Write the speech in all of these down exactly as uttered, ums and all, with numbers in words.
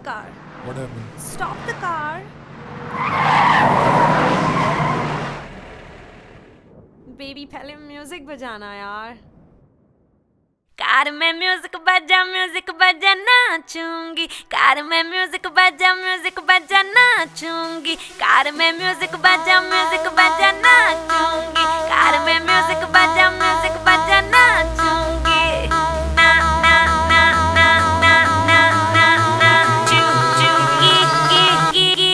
car. What happened? Stop the car. Baby पहले music बजाना यार. कार में म्यूजिक बजा म्यूजिक बजा नाचूंगी. कार में म्यूजिक बजा म्यूजिक बजा नाचूंगी. कार में म्यूजिक बजा म्यूजिक बजा नाचूंगी. कार में म्यूजिक बजा म्यूजिक बजा नाचूंगी. ना ना ना ना ना ना ना ना चू चू गी गी गी.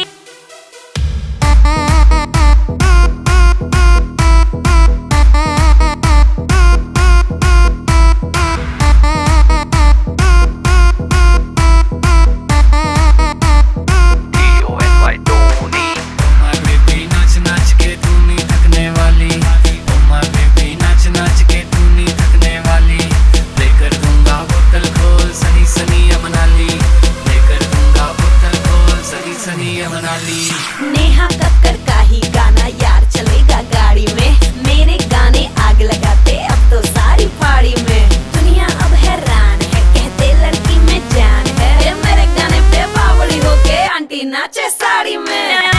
नेहा कक्कर का ही गाना यार चलेगा गाड़ी में. मेरे गाने आग लगाते अब तो सारी फाड़ी में. दुनिया अब हैरान है कहते लड़की में जान है. फिर मेरे गाने पे बावड़ी होके आंटी नाचे साड़ी में.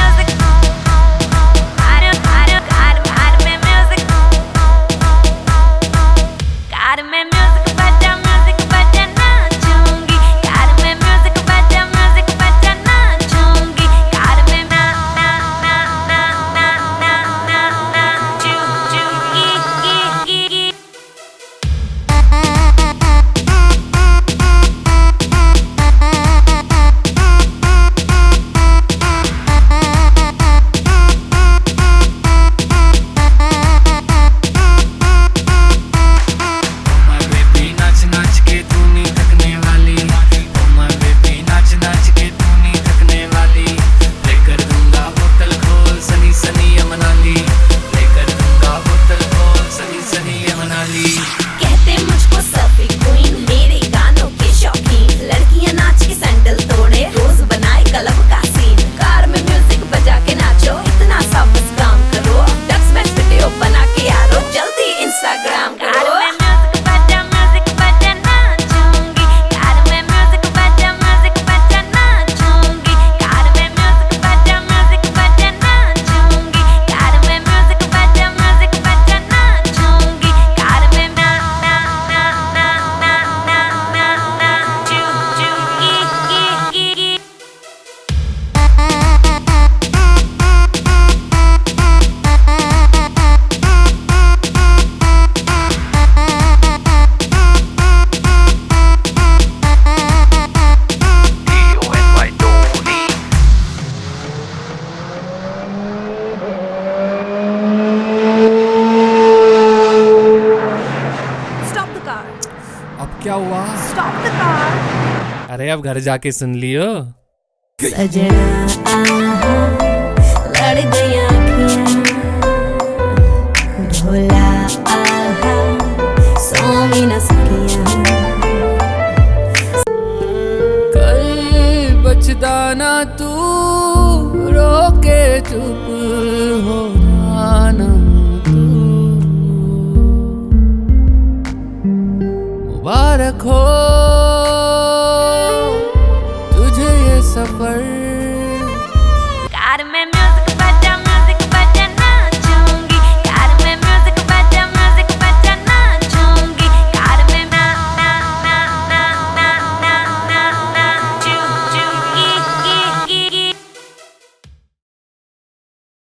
कार में म्यूजिक बजा म्यूजिक बजा नाचूंगी. कार में म्यूजिक बजा म्यूजिक बजा नाचूंगी. कार में ना ना ना ना ना ना ना ना चू चू गी गी गी. कहते मुझको सर्फी क्वीन मेरे गानों के शौकीन. लड़कियां नाच के सैंडल तोड़े रोज बनाए क्लब का सीन. कार में म्यूजिक बजा के नाचो इतना सा बस काम करो. डक्स मैच वीडियो बना के यारो जल्दी इंस्टाग्राम करो. कार में म्यूजिक बजा म्यूजिक बजा नाचूंगी. कार में म्यूजिक बजा म्यूजिक बजा नाचूंगी. कार में म्यूजिक बजा म्यूजिक बजा नाचूंगी. कार में म्यूजिक बजा म्यूजिक बजा नाचूंगी. कार में ना ना ना ना ना ना ना ना चू चू गी गी गी. Stop the car. अब क्या हुआ? Stop the car. अरे अब घर जाके सुन लियो. सजना आहा लड़ गई आँखियाँ. ढोला आहा सो भी न सकियाँ. कल बचदा ना तू रोके चुप हो जाना तू. मुबारक हो तुझे ये सफर. कार में म्यूजिक